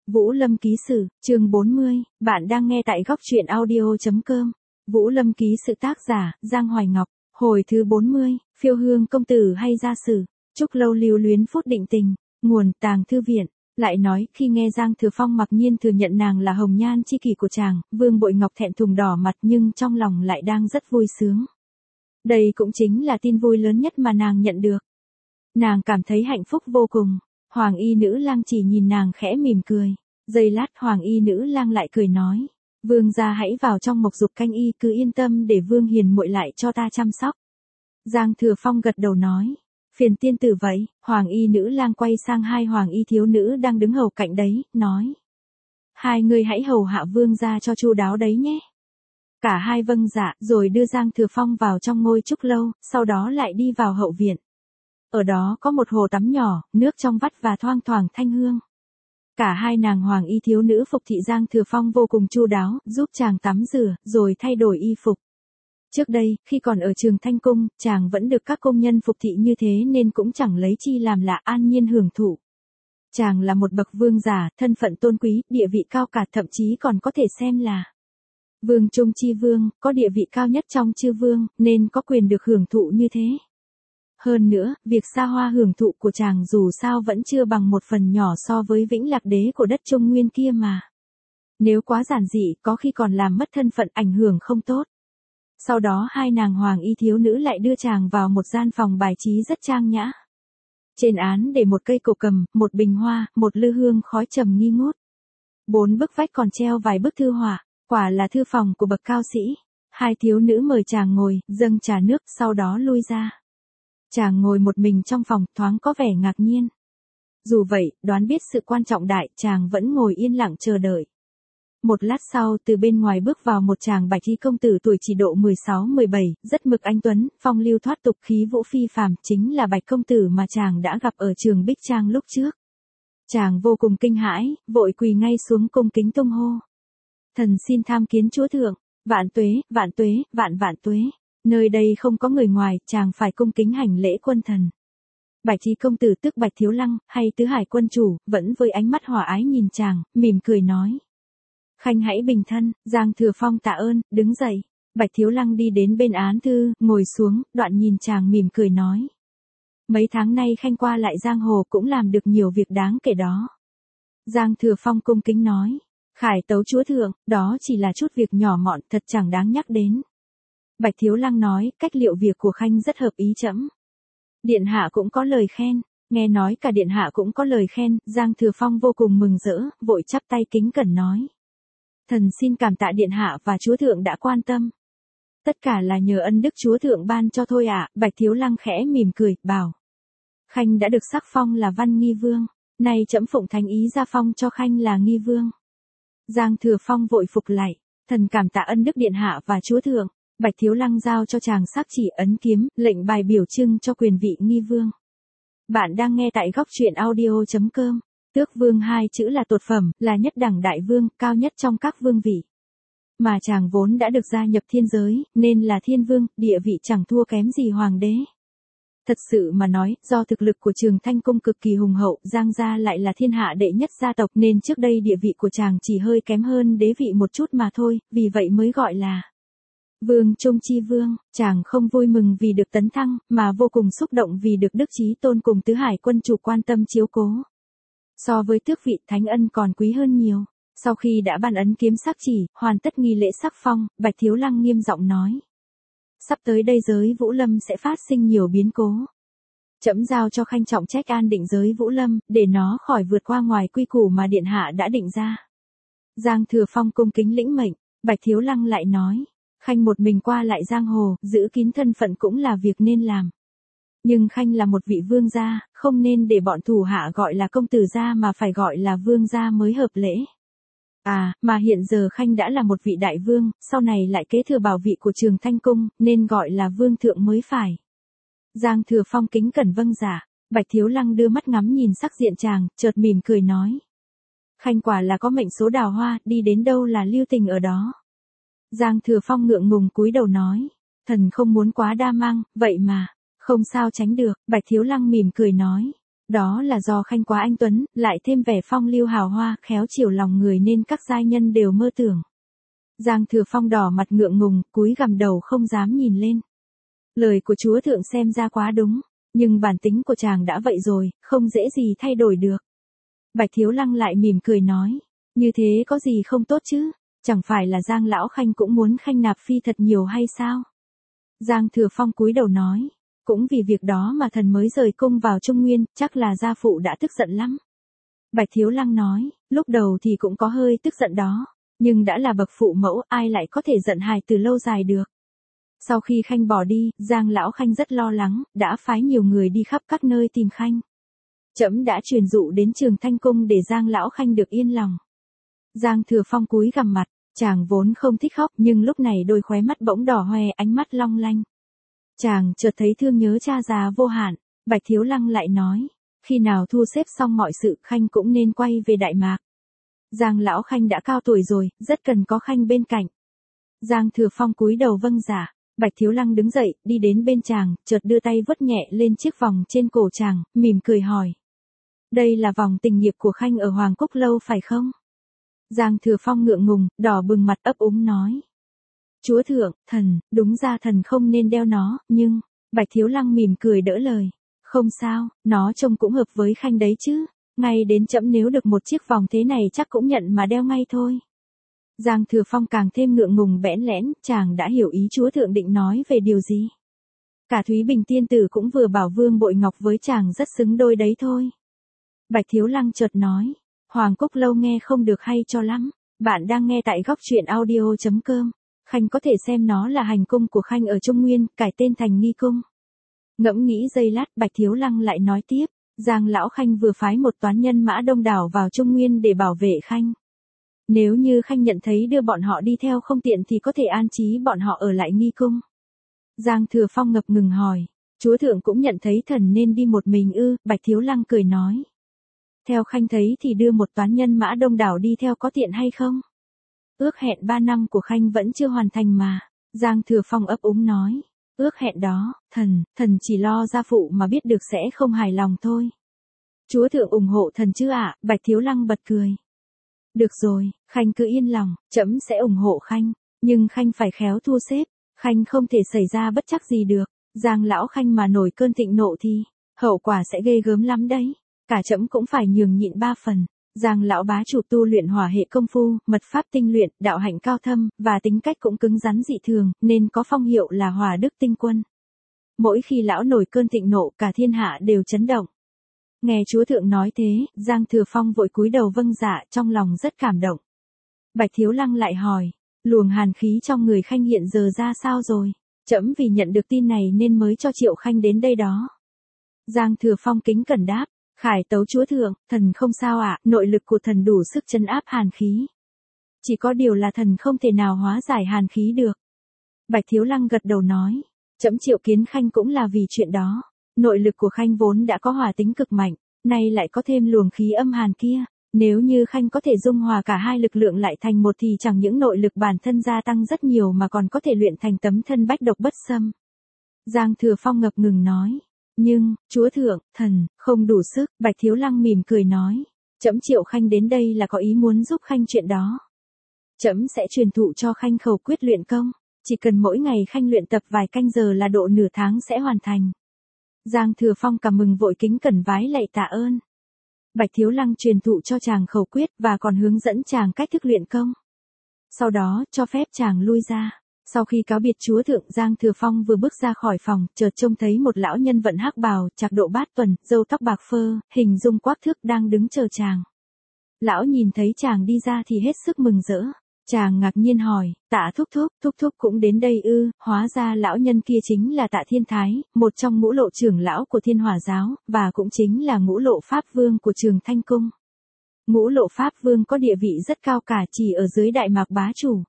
Vũ Lâm ký sự, chương 40, bạn đang nghe tại góc truyện audio.com. Vũ Lâm ký sự tác giả, Giang Hoài Ngọc, hồi thứ 40, phiêu hương công tử hay gia sử, chúc lâu lưu luyến phút định tình, nguồn Tàng Thư Viện. Lại nói, khi nghe Giang Thừa Phong mặc nhiên thừa nhận nàng là hồng nhan chi kỷ của chàng, Vương Bội Ngọc thẹn thùng đỏ mặt nhưng trong lòng lại đang rất vui sướng. Đây cũng chính là tin vui lớn nhất mà nàng nhận được. Nàng cảm thấy hạnh phúc vô cùng. Hoàng y nữ lang chỉ nhìn nàng khẽ mỉm cười. Giây lát hoàng y nữ lang lại cười nói. Vương gia hãy vào trong mộc dục canh y, cứ yên tâm để Vương hiền muội lại cho ta chăm sóc. Giang Thừa Phong gật đầu nói. Phiền tiên tử vậy. Hoàng y nữ lang quay sang hai hoàng y thiếu nữ đang đứng hầu cạnh đấy, nói. Hai người hãy hầu hạ vương gia cho chu đáo đấy nhé. Cả hai vâng dạ, rồi đưa Giang Thừa Phong vào trong ngôi trúc lâu, sau đó lại đi vào hậu viện. Ở đó có một hồ tắm nhỏ, nước trong vắt và thoang thoảng thanh hương. Cả hai nàng hoàng y thiếu nữ phục thị Giang Thừa Phong vô cùng chu đáo, giúp chàng tắm rửa, rồi thay đổi y phục. Trước đây, khi còn ở Trường Thanh Cung, chàng vẫn được các công nhân phục thị như thế nên cũng chẳng lấy chi làm lạ, an nhiên hưởng thụ. Chàng là một bậc vương giả, thân phận tôn quý, địa vị cao cả, thậm chí còn có thể xem là vương trung chi vương, có địa vị cao nhất trong chư vương, nên có quyền được hưởng thụ như thế. Hơn nữa, việc xa hoa hưởng thụ của chàng dù sao vẫn chưa bằng một phần nhỏ so với Vĩnh Lạc Đế của đất Trung Nguyên kia mà. Nếu quá giản dị, có khi còn làm mất thân phận, ảnh hưởng không tốt. Sau đó hai nàng hoàng y thiếu nữ lại đưa chàng vào một gian phòng bài trí rất trang nhã. Trên án để một cây cổ cầm, một bình hoa, một lư hương khói trầm nghi ngút. 4 bức vách còn treo vài bức thư họa, quả là thư phòng của bậc cao sĩ. Hai thiếu nữ mời chàng ngồi, dâng trà nước, sau đó lui ra. Chàng ngồi một mình trong phòng, thoáng có vẻ ngạc nhiên. Dù vậy, đoán biết sự quan trọng đại, chàng vẫn ngồi yên lặng chờ đợi. Một lát sau, từ bên ngoài bước vào một chàng bạch y công tử tuổi chỉ độ 16-17, rất mực anh tuấn, phong lưu thoát tục, khí vũ phi phàm, chính là Bạch công tử mà chàng đã gặp ở trường Bích Trang lúc trước. Chàng vô cùng kinh hãi, vội quỳ ngay xuống cung kính tung hô. Thần xin tham kiến chúa thượng, vạn tuế, vạn tuế, vạn vạn tuế. Nơi đây không có người ngoài, chàng phải cung kính hành lễ quân thần. Bạch y công tử tức Bạch Thiếu Lăng, hay Tứ Hải quân chủ, vẫn với ánh mắt hòa ái nhìn chàng, mỉm cười nói. Khanh hãy bình thân. Giang Thừa Phong tạ ơn, đứng dậy. Bạch Thiếu Lăng đi đến bên án thư, ngồi xuống, đoạn nhìn chàng mỉm cười nói. Mấy tháng nay Khanh qua lại giang hồ cũng làm được nhiều việc đáng kể đó. Giang Thừa Phong cung kính nói. Khải tấu chúa thượng, đó chỉ là chút việc nhỏ mọn, thật chẳng đáng nhắc đến. Bạch Thiếu Lăng nói, cách liệu việc của Khanh rất hợp ý trẫm. Điện hạ cũng có lời khen. Nghe nói cả điện hạ cũng có lời khen, Giang Thừa Phong vô cùng mừng rỡ, vội chắp tay kính cẩn nói. Thần xin cảm tạ điện hạ và chúa thượng đã quan tâm. Tất cả là nhờ ân đức chúa thượng ban cho thôi ạ. Bạch Thiếu Lăng khẽ mỉm cười, bảo. Khanh đã được sắc phong là Văn Nghi Vương, nay trẫm phụng thánh ý ra phong cho Khanh là Nghi Vương. Giang Thừa Phong vội phục lại, thần cảm tạ ân đức điện hạ và chúa thượng. Bạch Thiếu Lăng giao cho chàng sắc chỉ, ấn kiếm, lệnh bài biểu trưng cho quyền vị Nghi Vương. Bạn đang nghe tại góc truyện audio.com. Tước vương hai chữ là tột phẩm, là nhất đẳng đại vương, cao nhất trong các vương vị. Mà chàng vốn đã được gia nhập thiên giới, nên là thiên vương, địa vị chẳng thua kém gì hoàng đế. Thật sự mà nói, do thực lực của Trường Thanh Cung cực kỳ hùng hậu, Giang gia lại là thiên hạ đệ nhất gia tộc nên trước đây địa vị của chàng chỉ hơi kém hơn đế vị một chút mà thôi, vì vậy mới gọi là Vương Trung Chi Vương. Chàng không vui mừng vì được tấn thăng, mà vô cùng xúc động vì được Đức Chí Tôn cùng Tứ Hải quân chủ quan tâm chiếu cố. So với tước vị, thánh ân còn quý hơn nhiều. Sau khi đã ban ấn kiếm sắc chỉ, hoàn tất nghi lễ sắc phong, Bạch Thiếu Lăng nghiêm giọng nói. Sắp tới đây giới Vũ Lâm sẽ phát sinh nhiều biến cố. Trẫm giao cho Khanh trọng trách an định giới Vũ Lâm, để nó khỏi vượt qua ngoài quy củ mà điện hạ đã định ra. Giang Thừa Phong cung kính lĩnh mệnh. Bạch Thiếu Lăng lại nói. Khanh một mình qua lại giang hồ, giữ kín thân phận cũng là việc nên làm. Nhưng Khanh là một vị vương gia, không nên để bọn thủ hạ gọi là công tử gia mà phải gọi là vương gia mới hợp lễ. À, mà hiện giờ Khanh đã là một vị đại vương, sau này lại kế thừa bảo vị của Trường Thanh Cung, nên gọi là vương thượng mới phải. Giang Thừa Phong kính cẩn vâng dạ. Bạch Thiếu Lăng đưa mắt ngắm nhìn sắc diện chàng, chợt mỉm cười nói. Khanh quả là có mệnh số đào hoa, đi đến đâu là lưu tình ở đó. Giang Thừa Phong ngượng ngùng cúi đầu nói. Thần không muốn quá đa mang, vậy mà. Không sao tránh được. Bạch Thiếu Lăng mỉm cười nói. Đó là do Khanh quá anh tuấn, lại thêm vẻ phong lưu hào hoa, khéo chiều lòng người nên các giai nhân đều mơ tưởng. Giang Thừa Phong đỏ mặt ngượng ngùng, cúi gằm đầu không dám nhìn lên. Lời của chúa thượng xem ra quá đúng, nhưng bản tính của chàng đã vậy rồi, không dễ gì thay đổi được. Bạch Thiếu Lăng lại mỉm cười nói, như thế có gì không tốt chứ, chẳng phải là Giang lão Khanh cũng muốn Khanh nạp phi thật nhiều hay sao? Giang Thừa Phong cúi đầu nói, cũng vì việc đó mà thần mới rời cung vào Trung Nguyên, chắc là gia phụ đã tức giận lắm. Bạch Thiếu Lăng nói, lúc đầu thì cũng có hơi tức giận đó, nhưng đã là bậc phụ mẫu, ai lại có thể giận hài từ lâu dài được. Sau khi Khanh bỏ đi, Giang lão Khanh rất lo lắng, đã phái nhiều người đi khắp các nơi tìm Khanh. Trẫm đã truyền dụ đến Trường Thanh cung để Giang lão Khanh được yên lòng. Giang Thừa Phong cúi gằm mặt, chàng vốn không thích khóc, nhưng lúc này đôi khóe mắt bỗng đỏ hoe, ánh mắt long lanh. Chàng chợt thấy thương nhớ cha già vô hạn. Bạch Thiếu Lăng lại nói, khi nào thu xếp xong mọi sự, Khanh cũng nên quay về Đại Mạc. Giang lão Khanh đã cao tuổi rồi, rất cần có Khanh bên cạnh. Giang Thừa Phong cúi đầu vâng dạ. Bạch Thiếu Lăng đứng dậy, đi đến bên chàng, chợt đưa tay vuốt nhẹ lên chiếc vòng trên cổ chàng, mỉm cười hỏi. Đây là vòng tình nghiệp của Khanh ở Hoàng Cúc Lâu phải không? Giang Thừa Phong ngượng ngùng, đỏ bừng mặt ấp úng nói. Chúa thượng, thần, đúng ra thần không nên đeo nó, nhưng, Bạch Thiếu Lăng mỉm cười đỡ lời. Không sao, nó trông cũng hợp với Khanh đấy chứ, ngay đến trẫm nếu được một chiếc vòng thế này chắc cũng nhận mà đeo ngay thôi. Giang Thừa Phong càng thêm ngượng ngùng bẽn lẽn, chàng đã hiểu ý chúa thượng định nói về điều gì. Cả Thúy Bình tiên tử cũng vừa bảo Vương Bội Ngọc với chàng rất xứng đôi đấy thôi. Bạch Thiếu Lăng chợt nói, Hoàng Cúc Lâu nghe không được hay cho lắm, bạn đang nghe tại góc truyện audio.com. Khanh có thể xem nó là hành cung của Khanh ở Trung Nguyên, cải tên thành Nghi Cung. Ngẫm nghĩ giây lát, Bạch Thiếu Lăng lại nói tiếp, Giang lão Khanh vừa phái một toán nhân mã đông đảo vào Trung Nguyên để bảo vệ Khanh. Nếu như Khanh nhận thấy đưa bọn họ đi theo không tiện thì có thể an trí bọn họ ở lại Nghi Cung. Giang Thừa Phong ngập ngừng hỏi, chúa thượng cũng nhận thấy thần nên đi một mình ư? Bạch Thiếu Lăng cười nói. Theo Khanh thấy thì đưa một toán nhân mã đông đảo đi theo có tiện hay không? Ước hẹn 3 năm của Khanh vẫn chưa hoàn thành mà. Giang Thừa Phong ấp úng nói, ước hẹn đó, thần chỉ lo gia phụ mà biết được sẽ không hài lòng thôi. Chúa thượng ủng hộ thần chứ ạ? Bạch Thiếu Lăng bật cười. Được rồi, Khanh cứ yên lòng, trẫm sẽ ủng hộ Khanh, nhưng Khanh phải khéo thu xếp, Khanh không thể xảy ra bất trắc gì được. Giang lão Khanh mà nổi cơn thịnh nộ thì, hậu quả sẽ ghê gớm lắm đấy, cả trẫm cũng phải nhường nhịn 3 phần. Giang lão bá chủ tu luyện hỏa hệ công phu, mật pháp tinh luyện, đạo hạnh cao thâm, và tính cách cũng cứng rắn dị thường, nên có phong hiệu là Hỏa Đức Tinh Quân. Mỗi khi lão nổi cơn thịnh nộ, cả thiên hạ đều chấn động. Nghe chúa thượng nói thế, Giang Thừa Phong vội cúi đầu vâng dạ, trong lòng rất cảm động. Bạch Thiếu Lăng lại hỏi, luồng hàn khí trong người Khanh hiện giờ ra sao rồi? Trẫm vì nhận được tin này nên mới cho Triệu Khanh đến đây đó. Giang Thừa Phong kính cẩn đáp, khải tấu chúa thượng, thần không sao ạ, nội lực của thần đủ sức trấn áp hàn khí. Chỉ có điều là thần không thể nào hóa giải hàn khí được. Bạch Thiếu Lăng gật đầu nói, trẫm triệu kiến Khanh cũng là vì chuyện đó. Nội lực của Khanh vốn đã có hỏa tính cực mạnh, nay lại có thêm luồng khí âm hàn kia. Nếu như Khanh có thể dung hòa cả hai lực lượng lại thành một thì chẳng những nội lực bản thân gia tăng rất nhiều mà còn có thể luyện thành tấm thân bách độc bất xâm. Giang Thừa Phong ngập ngừng nói, nhưng, chúa thượng, thần, không đủ sức. Bạch Thiếu Lăng mỉm cười nói, trẫm triệu Khanh đến đây là có ý muốn giúp Khanh chuyện đó. Trẫm sẽ truyền thụ cho Khanh khẩu quyết luyện công, chỉ cần mỗi ngày Khanh luyện tập vài canh giờ là độ nửa tháng sẽ hoàn thành. Giang Thừa Phong cảm mừng vội kính cẩn vái lạy tạ ơn. Bạch Thiếu Lăng truyền thụ cho chàng khẩu quyết và còn hướng dẫn chàng cách thức luyện công. Sau đó, cho phép chàng lui ra. Sau khi cáo biệt chúa thượng, Giang Thừa Phong vừa bước ra khỏi phòng, chợt trông thấy một lão nhân vận hắc bào, trạc độ bát tuần, râu tóc bạc phơ, hình dung quắc thước đang đứng chờ chàng. Lão nhìn thấy chàng đi ra thì hết sức mừng rỡ. Chàng ngạc nhiên hỏi, Tạ thúc thúc cũng đến đây ư? Hóa ra lão nhân kia chính là Tạ Thiên Thái, một trong ngũ lộ trưởng lão của Thiên Hỏa giáo, và cũng chính là ngũ lộ pháp vương của Trường Thanh cung. Ngũ lộ pháp vương có địa vị rất cao cả, chỉ ở dưới Đại Mạc bá chủ.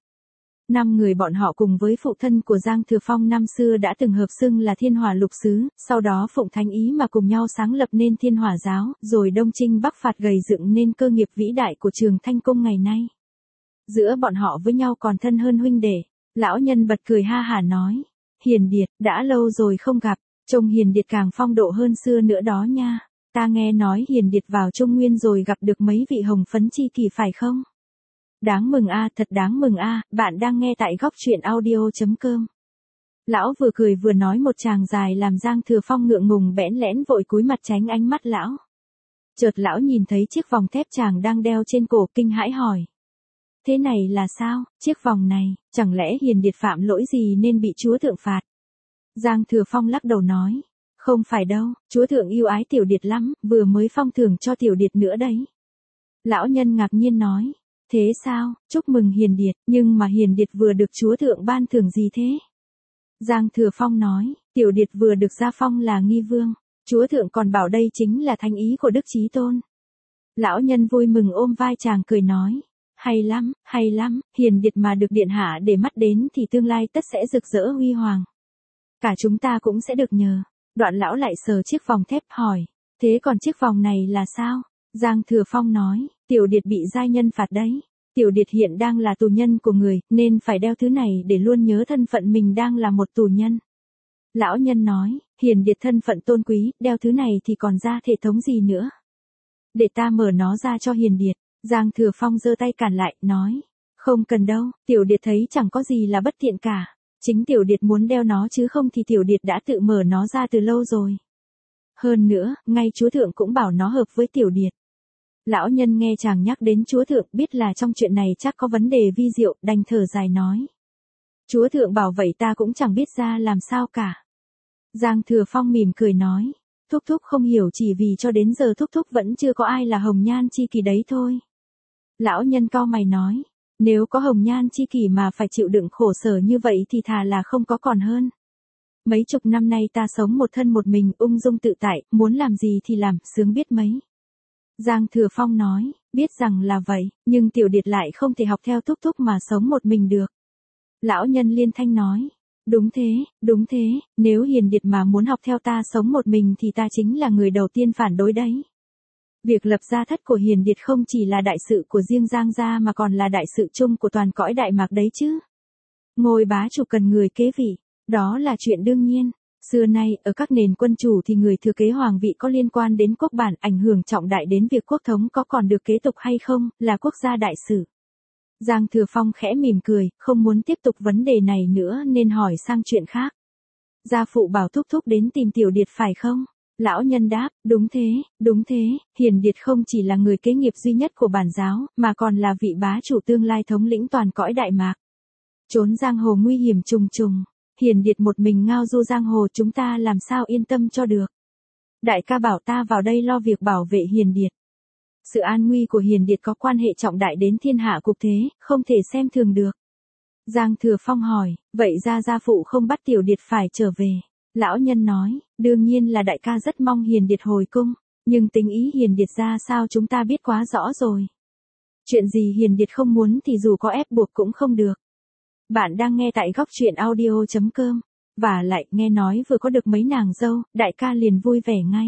5 người bọn họ cùng với phụ thân của Giang Thừa Phong năm xưa đã từng hợp xưng là Thiên Hỏa lục sứ, sau đó phụng thánh ý mà cùng nhau sáng lập nên Thiên Hỏa giáo, rồi đông chinh bắc phạt gầy dựng nên cơ nghiệp vĩ đại của Trường Thanh cung ngày nay. Giữa bọn họ với nhau còn thân hơn huynh đệ. Lão nhân bật cười ha hả nói, Hiền Điệt, đã lâu rồi không gặp, trông Hiền Điệt càng phong độ hơn xưa nữa đó nha. Ta nghe nói Hiền Điệt vào Trung Nguyên rồi gặp được mấy vị hồng phấn chi kỷ phải không? Đáng mừng a, thật đáng mừng a, bạn đang nghe tại góc truyện audio.com. Lão vừa cười vừa nói một tràng dài làm Giang Thừa Phong ngượng ngùng bẽn lẽn vội cúi mặt tránh ánh mắt lão. Chợt lão nhìn thấy chiếc vòng thép chàng đang đeo trên cổ, kinh hãi hỏi. Thế này là sao, chiếc vòng này, chẳng lẽ Hiền Điệt phạm lỗi gì nên bị chúa thượng phạt? Giang Thừa Phong lắc đầu nói. Không phải đâu, chúa thượng yêu ái Tiểu Điệt lắm, vừa mới phong thưởng cho Tiểu Điệt nữa đấy. Lão nhân ngạc nhiên nói. Thế sao, chúc mừng Hiền Điệt, nhưng mà Hiền Điệt vừa được chúa thượng ban thưởng gì thế? Giang Thừa Phong nói, Tiểu Điệt vừa được gia phong là nghi vương, chúa thượng còn bảo đây chính là thánh ý của Đức Chí Tôn. Lão nhân vui mừng ôm vai chàng cười nói, hay lắm, Hiền Điệt mà được điện hạ để mắt đến thì tương lai tất sẽ rực rỡ huy hoàng. Cả chúng ta cũng sẽ được nhờ. Đoạn lão lại sờ chiếc vòng thép hỏi, thế còn chiếc vòng này là sao? Giang Thừa Phong nói, Tiểu Điệt bị giai nhân phạt đấy. Tiểu Điệt hiện đang là tù nhân của người, nên phải đeo thứ này để luôn nhớ thân phận mình đang là một tù nhân. Lão nhân nói, Hiền Điệt thân phận tôn quý, đeo thứ này thì còn ra thể thống gì nữa. Để ta mở nó ra cho Hiền Điệt. Giang Thừa Phong giơ tay cản lại, nói, không cần đâu, Tiểu Điệt thấy chẳng có gì là bất tiện cả. Chính Tiểu Điệt muốn đeo nó chứ không thì Tiểu Điệt đã tự mở nó ra từ lâu rồi. Hơn nữa, ngay chúa thượng cũng bảo nó hợp với Tiểu Điệt. Lão nhân nghe chàng nhắc đến chúa thượng biết là trong chuyện này chắc có vấn đề vi diệu, đành thở dài nói. Chúa thượng bảo vậy ta cũng chẳng biết ra làm sao cả. Giang Thừa Phong mỉm cười nói. Thúc thúc không hiểu chỉ vì cho đến giờ thúc thúc vẫn chưa có ai là hồng nhan chi kỷ đấy thôi. Lão nhân cau mày nói. Nếu có hồng nhan chi kỷ mà phải chịu đựng khổ sở như vậy thì thà là không có còn hơn. Mấy chục năm nay ta sống một thân một mình ung dung tự tại, muốn làm gì thì làm, sướng biết mấy. Giang Thừa Phong nói, biết rằng là vậy, nhưng Tiểu Điệt lại không thể học theo thúc thúc mà sống một mình được. Lão nhân liên thanh nói, đúng thế, nếu Hiền Điệt mà muốn học theo ta sống một mình thì ta chính là người đầu tiên phản đối đấy. Việc lập gia thất của Hiền Điệt không chỉ là đại sự của riêng Giang gia mà còn là đại sự chung của toàn cõi Đại Mạc đấy chứ. Ngôi bá chủ cần người kế vị, đó là chuyện đương nhiên. Xưa nay, ở các nền quân chủ thì người thừa kế hoàng vị có liên quan đến quốc bản, ảnh hưởng trọng đại đến việc quốc thống có còn được kế tục hay không, là quốc gia đại sự. Giang Thừa Phong khẽ mỉm cười, không muốn tiếp tục vấn đề này nữa nên hỏi sang chuyện khác. Gia phụ bảo thúc thúc đến tìm Tiểu Điệt phải không? Lão nhân đáp, đúng thế, Hiền Điệt không chỉ là người kế nghiệp duy nhất của bản giáo, mà còn là vị bá chủ tương lai thống lĩnh toàn cõi Đại Mạc. Trốn giang hồ nguy hiểm trùng trùng, Hiền Điệt một mình ngao du giang hồ chúng ta làm sao yên tâm cho được. Đại ca bảo ta vào đây lo việc bảo vệ Hiền Điệt. Sự an nguy của Hiền Điệt có quan hệ trọng đại đến thiên hạ cục thế, không thể xem thường được. Giang Thừa Phong hỏi, vậy ra gia phụ không bắt Tiểu Điệt phải trở về. Lão nhân nói, đương nhiên là đại ca rất mong Hiền Điệt hồi cung, nhưng tính ý Hiền Điệt ra sao chúng ta biết quá rõ rồi. Chuyện gì Hiền Điệt không muốn thì dù có ép buộc cũng không được. Bạn đang nghe tại góc truyện audio.com, và lại nghe nói vừa có được mấy nàng dâu, đại ca liền vui vẻ ngay.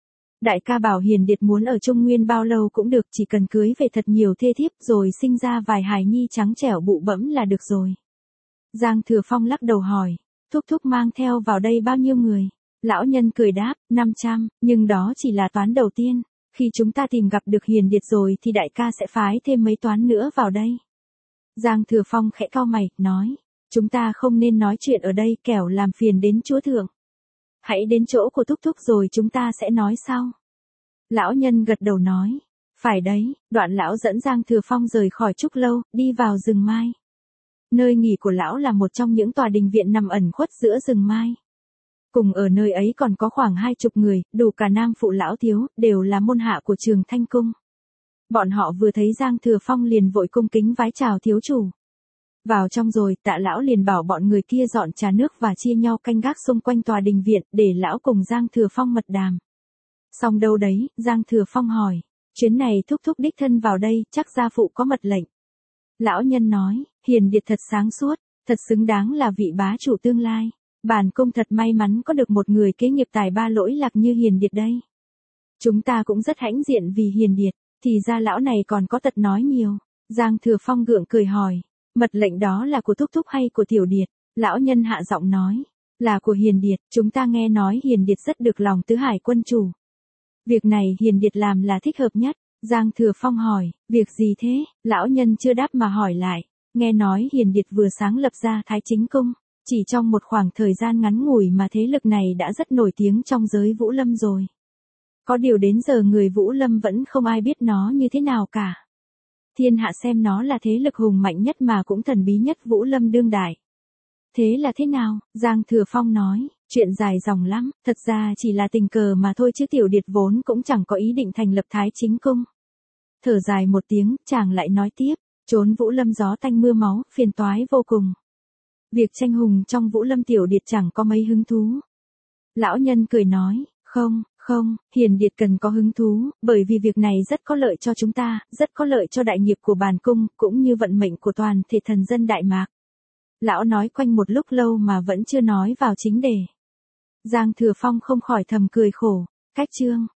Đại ca bảo Hiền Điệt muốn ở Trung Nguyên bao lâu cũng được, chỉ cần cưới về thật nhiều thê thiếp rồi sinh ra vài hài nhi trắng trẻo bụ bẫm là được rồi. Giang Thừa Phong lắc đầu hỏi, thúc thúc mang theo vào đây bao nhiêu người? Lão nhân cười đáp, 500, nhưng đó chỉ là toán đầu tiên. Khi chúng ta tìm gặp được Hiền Điệt rồi thì đại ca sẽ phái thêm mấy toán nữa vào đây. Giang Thừa Phong khẽ cau mày, nói, chúng ta không nên nói chuyện ở đây kẻo làm phiền đến chúa thượng. Hãy đến chỗ của thúc thúc rồi chúng ta sẽ nói sau. Lão nhân gật đầu nói, phải đấy, đoạn lão dẫn Giang Thừa Phong rời khỏi trúc lâu, đi vào rừng mai. Nơi nghỉ của lão là một trong những tòa đình viện nằm ẩn khuất giữa rừng mai. Cùng ở nơi ấy còn có khoảng 20 người, đủ cả nam phụ lão thiếu, đều là môn hạ của Trường Thanh Cung. Bọn họ vừa thấy Giang Thừa Phong liền vội cung kính vái chào thiếu chủ. Vào trong rồi, Tạ lão liền bảo bọn người kia dọn trà nước và chia nhau canh gác xung quanh tòa đình viện, để lão cùng Giang Thừa Phong mật đàm. Xong đâu đấy, Giang Thừa Phong hỏi, chuyến này thúc thúc đích thân vào đây, chắc gia phụ có mật lệnh. Lão nhân nói, Hiền Điệt thật sáng suốt, thật xứng đáng là vị bá chủ tương lai. Bản cung thật may mắn có được một người kế nghiệp tài ba lỗi lạc như Hiền Điệt đây. Chúng ta cũng rất hãnh diện vì Hiền Điệt, thì ra lão này còn có tật nói nhiều. Giang Thừa Phong gượng cười hỏi, mật lệnh đó là của thúc thúc hay của Tiểu Điệt? Lão nhân hạ giọng nói, là của Hiền Điệt, chúng ta nghe nói Hiền Điệt rất được lòng tứ hải quân chủ. Việc này Hiền Điệt làm là thích hợp nhất. Giang Thừa Phong hỏi, việc gì thế? Lão nhân chưa đáp mà hỏi lại. Nghe nói Hiền Điệt vừa sáng lập ra Thái Chính Cung. Chỉ trong một khoảng thời gian ngắn ngủi mà thế lực này đã rất nổi tiếng trong giới Vũ Lâm rồi. Có điều đến giờ người Vũ Lâm vẫn không ai biết nó như thế nào cả. Thiên hạ xem nó là thế lực hùng mạnh nhất mà cũng thần bí nhất Vũ Lâm đương đại. Thế là thế nào? Giang Thừa Phong nói, chuyện dài dòng lắm, thật ra chỉ là tình cờ mà thôi chứ Tiểu Điệt vốn cũng chẳng có ý định thành lập Thái Chính Cung. Thở dài một tiếng, chàng lại nói tiếp, trốn Vũ Lâm gió tanh mưa máu, phiền toái vô cùng. Việc tranh hùng trong Vũ Lâm Tiểu Điệt chẳng có mấy hứng thú. Lão nhân cười nói, không, Hiền Điệt cần có hứng thú, bởi vì việc này rất có lợi cho chúng ta, rất có lợi cho đại nghiệp của bản cung, cũng như vận mệnh của toàn thể thần dân Đại Mạc. Lão nói quanh một lúc lâu mà vẫn chưa nói vào chính đề. Giang Thừa Phong không khỏi thầm cười khổ, cách chương.